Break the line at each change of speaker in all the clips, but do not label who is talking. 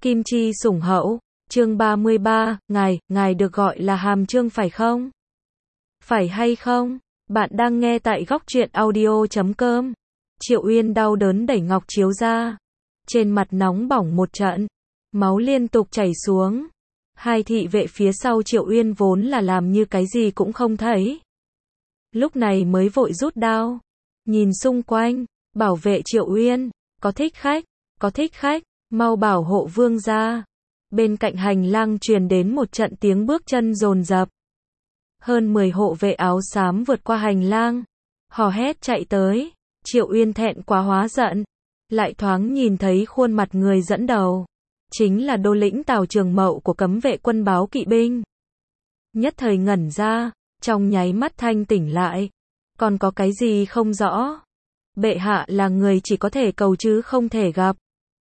Kim Chi sủng hậu, chương 33, ngài được gọi là Hàm Trương phải không? Phải hay không? Bạn đang nghe tại góc truyện audio.com. Triệu Uyên đau đớn đẩy Ngọc Chiếu ra. Trên mặt nóng bỏng một trận, máu liên tục chảy xuống. Hai thị vệ phía sau Triệu Uyên vốn là làm như cái gì cũng không thấy. Lúc này mới vội rút đao. Nhìn xung quanh, bảo vệ Triệu Uyên, có thích khách, mau bảo hộ vương gia. Bên cạnh hành lang truyền đến một trận tiếng bước chân dồn dập. Hơn 10 hộ vệ áo xám vượt qua hành lang, hò hét chạy tới. Triệu Uyên thẹn quá hóa giận, lại thoáng nhìn thấy khuôn mặt người dẫn đầu, chính là đô lĩnh Tào Trường Mậu của cấm vệ quân báo kỵ binh. Nhất thời ngẩn ra, trong nháy mắt thanh tỉnh lại, còn có cái gì không rõ? Bệ hạ là người chỉ có thể cầu chứ không thể gặp.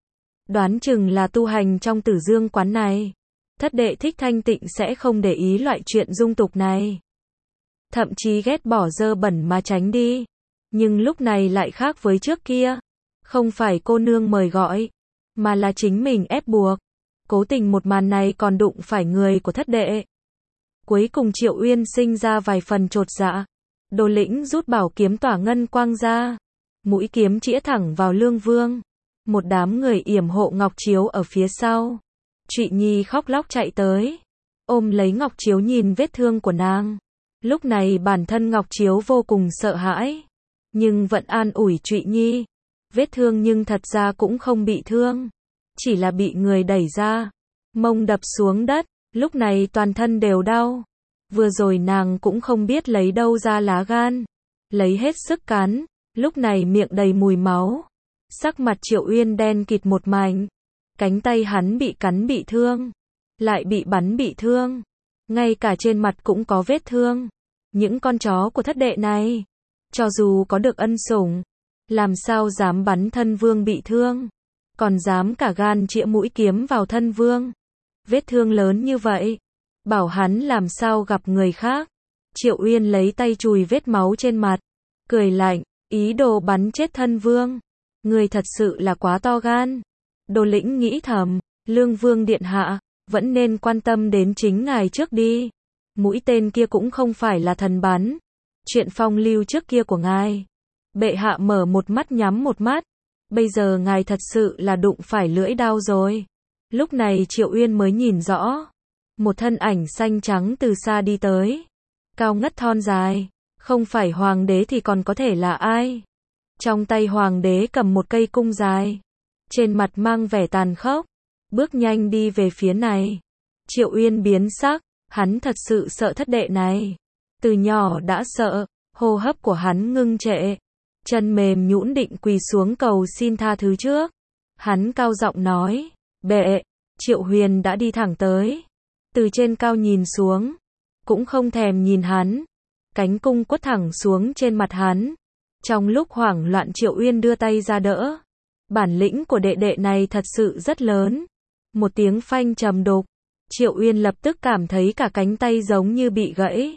Đoán chừng là tu hành trong Tử Dương quán này. Thất đệ thích thanh tịnh sẽ không để ý loại chuyện dung tục này. Thậm chí ghét bỏ dơ bẩn mà tránh đi. Nhưng lúc này lại khác với trước kia. Không phải cô nương mời gọi, mà là chính mình ép buộc. Cố tình một màn này còn đụng phải người của thất đệ. Cuối cùng Triệu Uyên sinh ra vài phần chột dạ. Đô lĩnh rút bảo kiếm tỏa ngân quang ra. Mũi kiếm chĩa thẳng vào Lương Vương. Một đám người yểm hộ Ngọc Chiếu ở phía sau. Trụy Nhi khóc lóc chạy tới, ôm lấy Ngọc Chiếu nhìn vết thương của nàng. Lúc này bản thân Ngọc Chiếu vô cùng sợ hãi, nhưng vẫn an ủi Trụy Nhi. Vết thương nhưng thật ra cũng không bị thương, chỉ là bị người đẩy ra, mông đập xuống đất, lúc này toàn thân đều đau. Vừa rồi nàng cũng không biết lấy đâu ra lá gan, lấy hết sức cắn, lúc này miệng đầy mùi máu. Sắc mặt Triệu Uyên đen kịt một mảnh. Cánh tay hắn bị cắn bị thương, lại bị bắn bị thương, ngay cả trên mặt cũng có vết thương. Những con chó của thất đệ này, cho dù có được ân sủng, làm sao dám bắn thân vương bị thương, còn dám cả gan chĩa mũi kiếm vào thân vương. Vết thương lớn như vậy, bảo hắn làm sao gặp người khác. Triệu Uyên lấy tay chùi vết máu trên mặt, cười lạnh, ý đồ bắn chết thân vương. Người thật sự là quá to gan. Đô lĩnh nghĩ thầm, Lương Vương điện hạ, vẫn nên quan tâm đến chính ngài trước đi. Mũi tên kia cũng không phải là thần bắn. Chuyện phong lưu trước kia của ngài, bệ hạ mở một mắt nhắm một mắt. Bây giờ ngài thật sự là đụng phải lưỡi đao rồi. Lúc này Triệu Uyên mới nhìn rõ. Một thân ảnh xanh trắng từ xa đi tới. Cao ngất thon dài, không phải hoàng đế thì còn có thể là ai. Trong tay hoàng đế cầm một cây cung dài, trên mặt mang vẻ tàn khốc, bước nhanh đi về phía này. Triệu Uyên biến sắc, hắn thật sự sợ thất đệ này. Từ nhỏ đã sợ, hô hấp của hắn ngưng trệ, chân mềm nhũn định quỳ xuống cầu xin tha thứ trước. Hắn cao giọng nói, bệ. Triệu Huyền đã đi thẳng tới, từ trên cao nhìn xuống, cũng không thèm nhìn hắn, cánh cung quất thẳng xuống trên mặt hắn. Trong lúc hoảng loạn Triệu Uyên đưa tay ra đỡ. Bản lĩnh của đệ đệ này thật sự rất lớn. Một tiếng phanh trầm đục, Triệu Uyên lập tức cảm thấy cả cánh tay giống như bị gãy.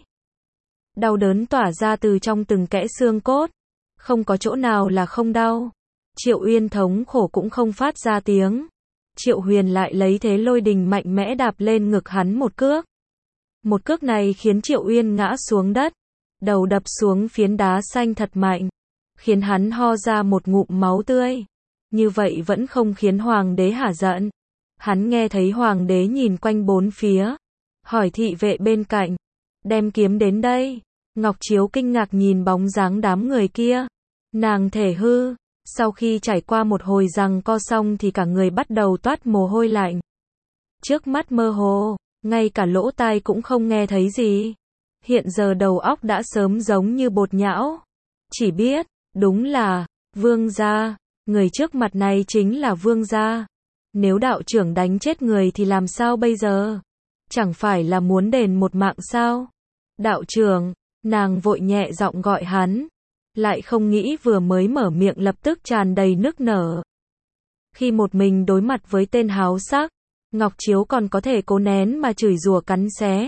Đau đớn tỏa ra từ trong từng kẽ xương cốt, không có chỗ nào là không đau. Triệu Uyên thống khổ cũng không phát ra tiếng. Triệu Huyền lại lấy thế lôi đình mạnh mẽ đạp lên ngực hắn một cước. Một cước này khiến Triệu Uyên ngã xuống đất, đầu đập xuống phiến đá xanh thật mạnh, khiến hắn ho ra một ngụm máu tươi. Như vậy vẫn không khiến hoàng đế hả giận. Hắn nghe thấy hoàng đế nhìn quanh bốn phía, hỏi thị vệ bên cạnh, đem kiếm đến đây. Ngọc Chiếu kinh ngạc nhìn bóng dáng đám người kia. Nàng thể hư, sau khi trải qua một hồi giằng co xong thì cả người bắt đầu toát mồ hôi lạnh. Trước mắt mơ hồ, ngay cả lỗ tai cũng không nghe thấy gì. Hiện giờ đầu óc đã sớm giống như bột nhão. Chỉ biết, đúng là, vương gia. Người trước mặt này chính là vương gia. Nếu đạo trưởng đánh chết người thì làm sao bây giờ? Chẳng phải là muốn đền một mạng sao? Đạo trưởng, nàng vội nhẹ giọng gọi hắn. Lại không nghĩ vừa mới mở miệng lập tức tràn đầy nức nở. Khi một mình đối mặt với tên háo sắc, Ngọc Chiếu còn có thể cố nén mà chửi rủa cắn xé.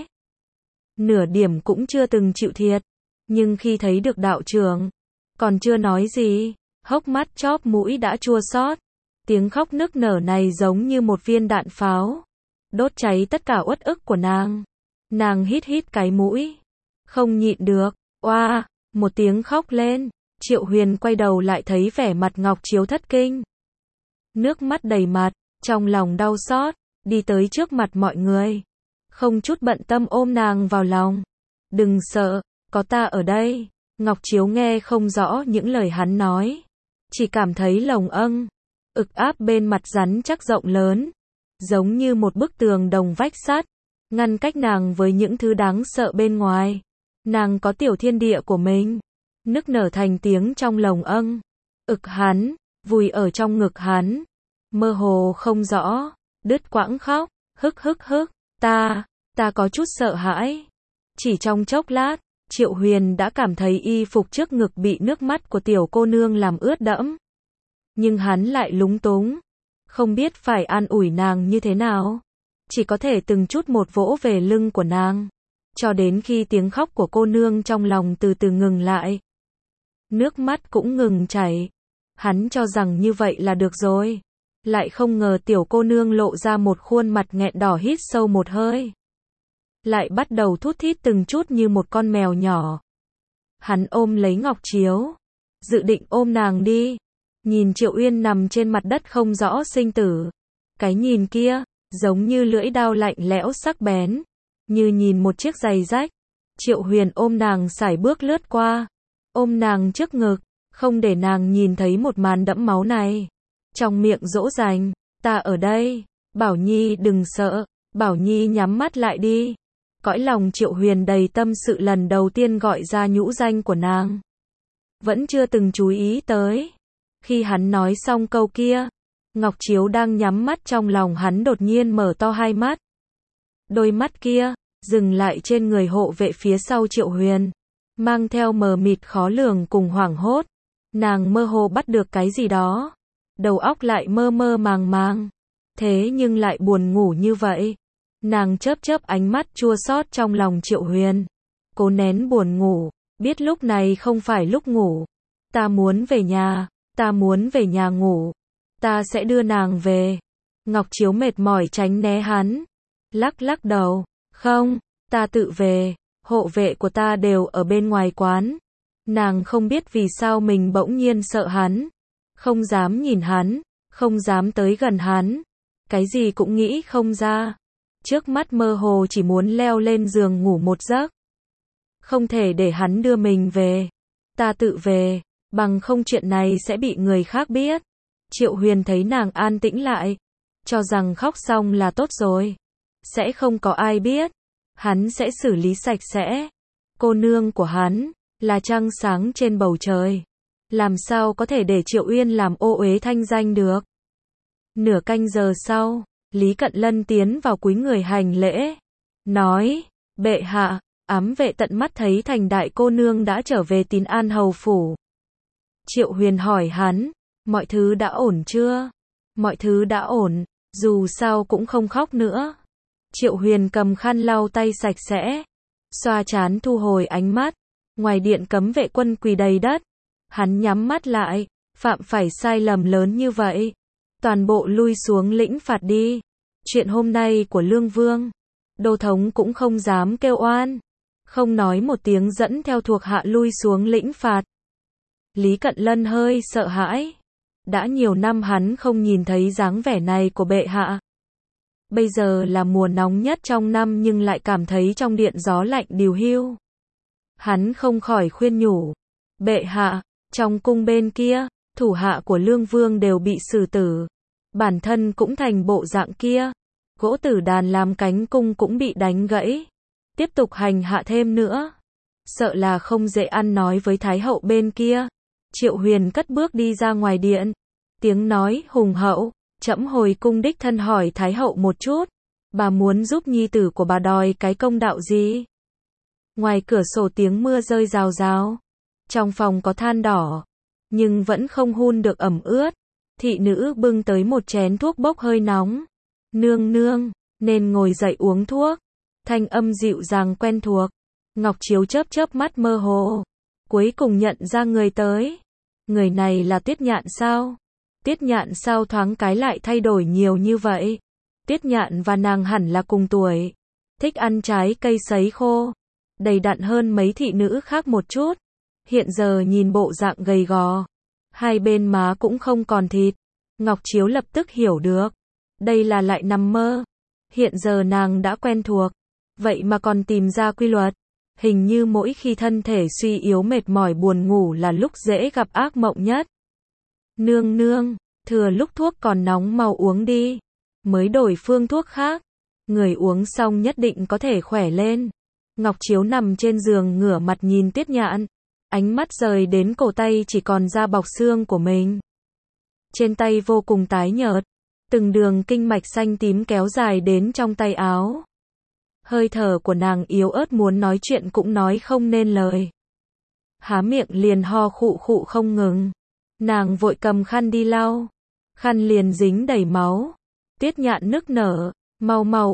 Nửa điểm cũng chưa từng chịu thiệt. Nhưng khi thấy được đạo trưởng, còn chưa nói gì, hốc mắt chóp mũi đã chua xót. Tiếng khóc nức nở này giống như một viên đạn pháo, đốt cháy tất cả uất ức của nàng. Nàng hít hít cái mũi, không nhịn được, oa, một tiếng khóc lên. Triệu Huyền quay đầu lại thấy vẻ mặt Ngọc Chiếu thất kinh, nước mắt đầy mặt, trong lòng đau xót, đi tới trước mặt mọi người, không chút bận tâm ôm nàng vào lòng. Đừng sợ, có ta ở đây. Ngọc Chiếu nghe không rõ những lời hắn nói, chỉ cảm thấy lồng ực áp bên mặt rắn chắc rộng lớn, giống như một bức tường đồng vách sắt, ngăn cách nàng với những thứ đáng sợ bên ngoài. Nàng có tiểu thiên địa của mình, nức nở thành tiếng trong lồng ực hắn, vùi ở trong ngực hắn, mơ hồ không rõ, đứt quãng khóc, hức, ta có chút sợ hãi. Chỉ trong chốc lát, Triệu Huyền đã cảm thấy y phục trước ngực bị nước mắt của tiểu cô nương làm ướt đẫm. Nhưng hắn lại lúng túng, không biết phải an ủi nàng như thế nào. Chỉ có thể từng chút một vỗ về lưng của nàng, cho đến khi tiếng khóc của cô nương trong lòng từ từ ngừng lại. Nước mắt cũng ngừng chảy. Hắn cho rằng như vậy là được rồi. Lại không ngờ tiểu cô nương lộ ra một khuôn mặt nghẹn đỏ, hít sâu một hơi, lại bắt đầu thút thít từng chút như một con mèo nhỏ. Hắn ôm lấy Ngọc Chiếu, dự định ôm nàng đi. Nhìn Triệu Uyên nằm trên mặt đất không rõ sinh tử. Cái nhìn kia, giống như lưỡi dao lạnh lẽo sắc bén, như nhìn một chiếc giày rách. Triệu Huyền ôm nàng sải bước lướt qua, ôm nàng trước ngực, không để nàng nhìn thấy một màn đẫm máu này. Trong miệng dỗ dành, ta ở đây, Bảo Nhi đừng sợ, Bảo Nhi nhắm mắt lại đi. Cõi lòng Triệu Huyền đầy tâm sự, lần đầu tiên gọi ra nhũ danh của nàng. Vẫn chưa từng chú ý tới. Khi hắn nói xong câu kia, Ngọc Chiếu đang nhắm mắt trong lòng hắn đột nhiên mở to hai mắt. Đôi mắt kia, dừng lại trên người hộ vệ phía sau Triệu Huyền, mang theo mờ mịt khó lường cùng hoảng hốt. Nàng mơ hồ bắt được cái gì đó, đầu óc lại mơ mơ màng màng, thế nhưng lại buồn ngủ như vậy. Nàng chớp chớp ánh mắt chua xót trong lòng Triệu Huyền, cố nén buồn ngủ, biết lúc này không phải lúc ngủ. Ta muốn về nhà, ta muốn về nhà ngủ, ta sẽ đưa nàng về. Ngọc Chiếu mệt mỏi tránh né hắn, lắc đầu, không, ta tự về, hộ vệ của ta đều ở bên ngoài quán. Nàng không biết vì sao mình bỗng nhiên sợ hắn, không dám nhìn hắn, không dám tới gần hắn, cái gì cũng nghĩ không ra. Trước mắt mơ hồ chỉ muốn leo lên giường ngủ một giấc. Không thể để hắn đưa mình về. Ta tự về, bằng không chuyện này sẽ bị người khác biết. Triệu Huyền thấy nàng an tĩnh lại, cho rằng khóc xong là tốt rồi, sẽ không có ai biết, hắn sẽ xử lý sạch sẽ. Cô nương của hắn là trăng sáng trên bầu trời, làm sao có thể để Triệu Uyên làm ô uế thanh danh được. Nửa canh giờ sau, Lý Cận Lân tiến vào cúi người hành lễ, nói, bệ hạ, ám vệ tận mắt thấy Thành đại cô nương đã trở về Tín An hầu phủ. Triệu Huyền hỏi hắn, mọi thứ đã ổn chưa? Mọi thứ đã ổn, dù sao cũng không khóc nữa. Triệu Huyền cầm khăn lau tay sạch sẽ, xoa trán thu hồi ánh mắt. Ngoài điện cấm vệ quân quỳ đầy đất. Hắn nhắm mắt lại, phạm phải sai lầm lớn như vậy, toàn bộ lui xuống lĩnh phạt đi. Chuyện hôm nay của Lương Vương, Đô thống cũng không dám kêu oan, không nói một tiếng dẫn theo thuộc hạ lui xuống lĩnh phạt. Lý Cận Lân hơi sợ hãi, đã nhiều năm hắn không nhìn thấy dáng vẻ này của bệ hạ. Bây giờ là mùa nóng nhất trong năm nhưng lại cảm thấy trong điện gió lạnh điều hiu. Hắn không khỏi khuyên nhủ, bệ hạ, trong cung bên kia, thủ hạ của Lương Vương đều bị xử tử, bản thân cũng thành bộ dạng kia, gỗ tử đàn làm cánh cung cũng bị đánh gãy, tiếp tục hành hạ thêm nữa, sợ là không dễ ăn nói với Thái hậu bên kia. Triệu Huyền cất bước đi ra ngoài điện, tiếng nói hùng hậu, trẫm hồi cung đích thân hỏi Thái hậu một chút, bà muốn giúp nhi tử của bà đòi cái công đạo gì? Ngoài cửa sổ tiếng mưa rơi rào rào, trong phòng có than đỏ, nhưng vẫn không hun được ẩm ướt. Thị nữ bưng tới một chén thuốc bốc hơi nóng. Nương nương, nên ngồi dậy uống thuốc. Thanh âm dịu dàng quen thuộc. Ngọc Chiếu chớp chớp mắt mơ hồ, cuối cùng nhận ra người tới. Người này là Tiết Nhạn sao? Tiết Nhạn sao thoáng cái lại thay đổi nhiều như vậy? Tiết Nhạn và nàng hẳn là cùng tuổi. Thích ăn trái cây sấy khô. Đầy đặn hơn mấy thị nữ khác một chút. Hiện giờ nhìn bộ dạng gầy gò. Hai bên má cũng không còn thịt. Ngọc Chiếu lập tức hiểu được. Đây là lại nằm mơ. Hiện giờ nàng đã quen thuộc. Vậy mà còn tìm ra quy luật. Hình như mỗi khi thân thể suy yếu mệt mỏi buồn ngủ là lúc dễ gặp ác mộng nhất. Nương nương, thừa lúc thuốc còn nóng mau uống đi. Mới đổi phương thuốc khác. Người uống xong nhất định có thể khỏe lên. Ngọc Chiếu nằm trên giường ngửa mặt nhìn Tiết Nhạn. Ánh mắt rời đến cổ tay chỉ còn da bọc xương của mình. Trên tay vô cùng tái nhợt. Từng đường kinh mạch xanh tím kéo dài đến trong tay áo. Hơi thở của nàng yếu ớt muốn nói chuyện cũng nói không nên lời. Há miệng liền ho khụ khụ không ngừng. Nàng vội cầm khăn đi lau. Khăn liền dính đầy máu. Tiết Nhạn nức nở. Mau mau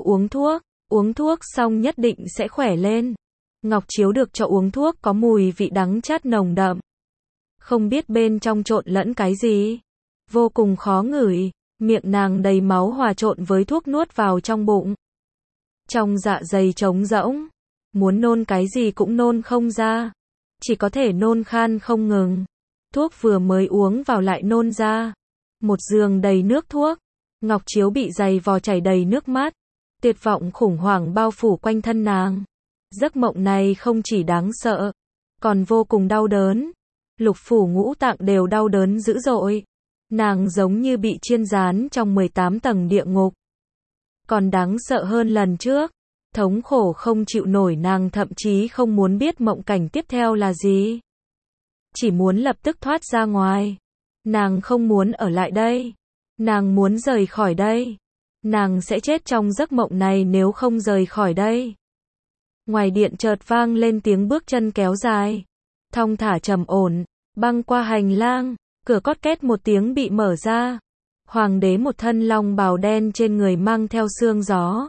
uống thuốc xong nhất định sẽ khỏe lên. Ngọc Chiếu được cho uống thuốc có mùi vị đắng chát nồng đậm. Không biết bên trong trộn lẫn cái gì. Vô cùng khó ngửi. Miệng nàng đầy máu hòa trộn với thuốc nuốt vào trong bụng. Trong dạ dày trống rỗng. Muốn nôn cái gì cũng nôn không ra. Chỉ có thể nôn khan không ngừng. Thuốc vừa mới uống vào lại nôn ra. Một giường đầy nước thuốc. Ngọc Chiếu bị giày vò chảy đầy nước mắt. Tuyệt vọng khủng hoảng bao phủ quanh thân nàng. Giấc mộng này không chỉ đáng sợ, còn vô cùng đau đớn. Lục phủ ngũ tạng đều đau đớn dữ dội. Nàng giống như bị chiên rán trong 18 tầng địa ngục. Còn đáng sợ hơn lần trước. Thống khổ không chịu nổi, nàng thậm chí không muốn biết mộng cảnh tiếp theo là gì. Chỉ muốn lập tức thoát ra ngoài. Nàng không muốn ở lại đây. Nàng muốn rời khỏi đây. Nàng sẽ chết trong giấc mộng này nếu không rời khỏi đây. Ngoài điện chợt vang lên tiếng bước chân kéo dài. Thong thả trầm ổn, băng qua hành lang, cửa cót két một tiếng bị mở ra. Hoàng đế một thân long bào đen trên người mang theo sương gió.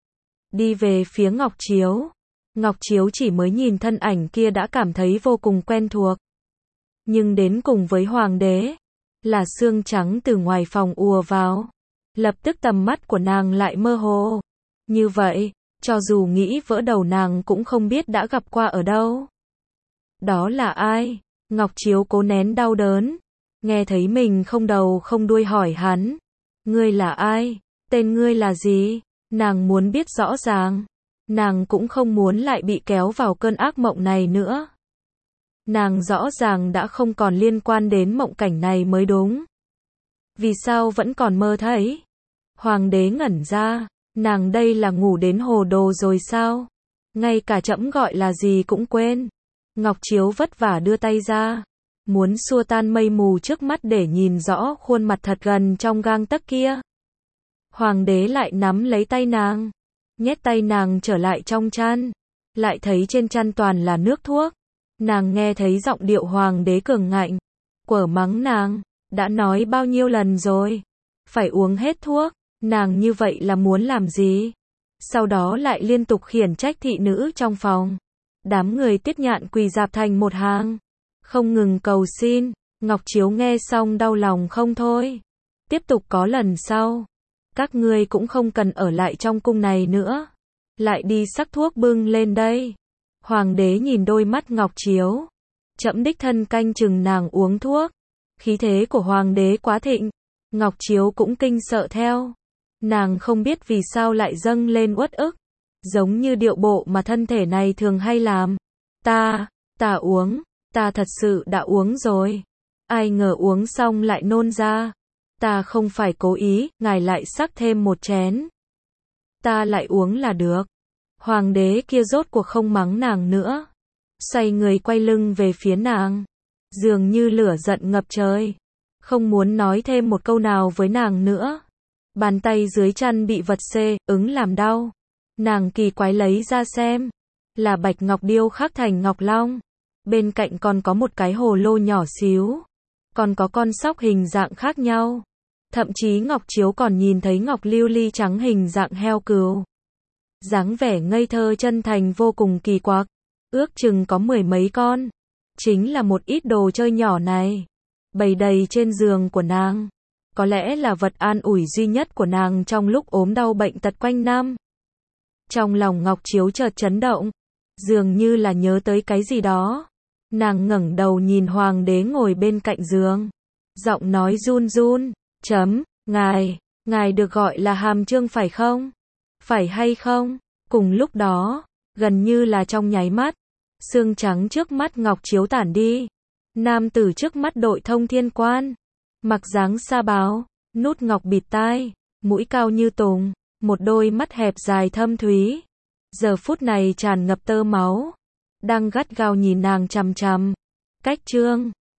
Đi về phía Ngọc Chiếu. Ngọc Chiếu chỉ mới nhìn thân ảnh kia đã cảm thấy vô cùng quen thuộc. Nhưng đến cùng với hoàng đế, là sương trắng từ ngoài phòng ùa vào. Lập tức tầm mắt của nàng lại mơ hồ. Như vậy, cho dù nghĩ vỡ đầu nàng cũng không biết đã gặp qua ở đâu. Đó là ai? Ngọc Chiếu cố nén đau đớn. Nghe thấy mình không đầu không đuôi hỏi hắn. Ngươi là ai? Tên ngươi là gì? Nàng muốn biết rõ ràng. Nàng cũng không muốn lại bị kéo vào cơn ác mộng này nữa. Nàng rõ ràng đã không còn liên quan đến mộng cảnh này mới đúng. Vì sao vẫn còn mơ thấy? Hoàng đế ngẩn ra. Nàng đây là ngủ đến hồ đồ rồi sao? Ngay cả trẫm gọi là gì cũng quên. Ngọc Chiếu vất vả đưa tay ra. Muốn xua tan mây mù trước mắt để nhìn rõ khuôn mặt thật gần trong gang tấc kia. Hoàng đế lại nắm lấy tay nàng. Nhét tay nàng trở lại trong chăn. Lại thấy trên chăn toàn là nước thuốc. Nàng nghe thấy giọng điệu hoàng đế cường ngạnh. Quở mắng nàng. Đã nói bao nhiêu lần rồi. Phải uống hết thuốc. Nàng như vậy là muốn làm gì? Sau đó lại liên tục khiển trách thị nữ trong phòng. Đám người Tiết Nhạn quỳ rạp thành một hàng. Không ngừng cầu xin. Ngọc Chiếu nghe xong đau lòng không thôi. Tiếp tục có lần sau. Các ngươi cũng không cần ở lại trong cung này nữa. Lại đi sắc thuốc bưng lên đây. Hoàng đế nhìn đôi mắt Ngọc Chiếu. Trẫm đích thân canh chừng nàng uống thuốc. Khí thế của hoàng đế quá thịnh. Ngọc Chiếu cũng kinh sợ theo. Nàng không biết vì sao lại dâng lên uất ức. Giống như điệu bộ mà thân thể này thường hay làm. Ta uống. Ta thật sự đã uống rồi. Ai ngờ uống xong lại nôn ra. Ta không phải cố ý, ngài lại sắc thêm một chén. Ta lại uống là được. Hoàng đế kia rốt cuộc không mắng nàng nữa. Xoay người quay lưng về phía nàng. Dường như lửa giận ngập trời. Không muốn nói thêm một câu nào với nàng nữa. Bàn tay dưới chăn bị vật xê, ứng làm đau. Nàng kỳ quái lấy ra xem. Là bạch ngọc điêu khắc thành ngọc long. Bên cạnh còn có một cái hồ lô nhỏ xíu. Còn có con sóc hình dạng khác nhau. Thậm chí Ngọc Chiếu còn nhìn thấy ngọc lưu ly trắng hình dạng heo cừu. Dáng vẻ ngây thơ chân thành vô cùng kỳ quặc. Ước chừng có 10 mấy con. Chính là một ít đồ chơi nhỏ này. Bày đầy trên giường của nàng. có lẽ là vật an ủi duy nhất của nàng trong lúc ốm đau bệnh tật quanh năm. Trong lòng Ngọc Chiếu chợt chấn động, dường như là nhớ tới cái gì đó. Nàng ngẩng đầu nhìn hoàng đế ngồi bên cạnh giường, giọng nói run run, ngài được gọi là Hàm Trương phải không? Phải hay không? Cùng lúc đó, gần như là trong nháy mắt, xương trắng trước mắt Ngọc Chiếu tản đi. Nam tử trước mắt đội Thông Thiên Quan, mặc dáng sa báo, nút ngọc bịt tai, mũi cao như tùng, một đôi mắt hẹp dài thâm thúy, giờ phút này tràn ngập tơ máu, đang gắt gao nhìn nàng chằm chằm. Cách Trương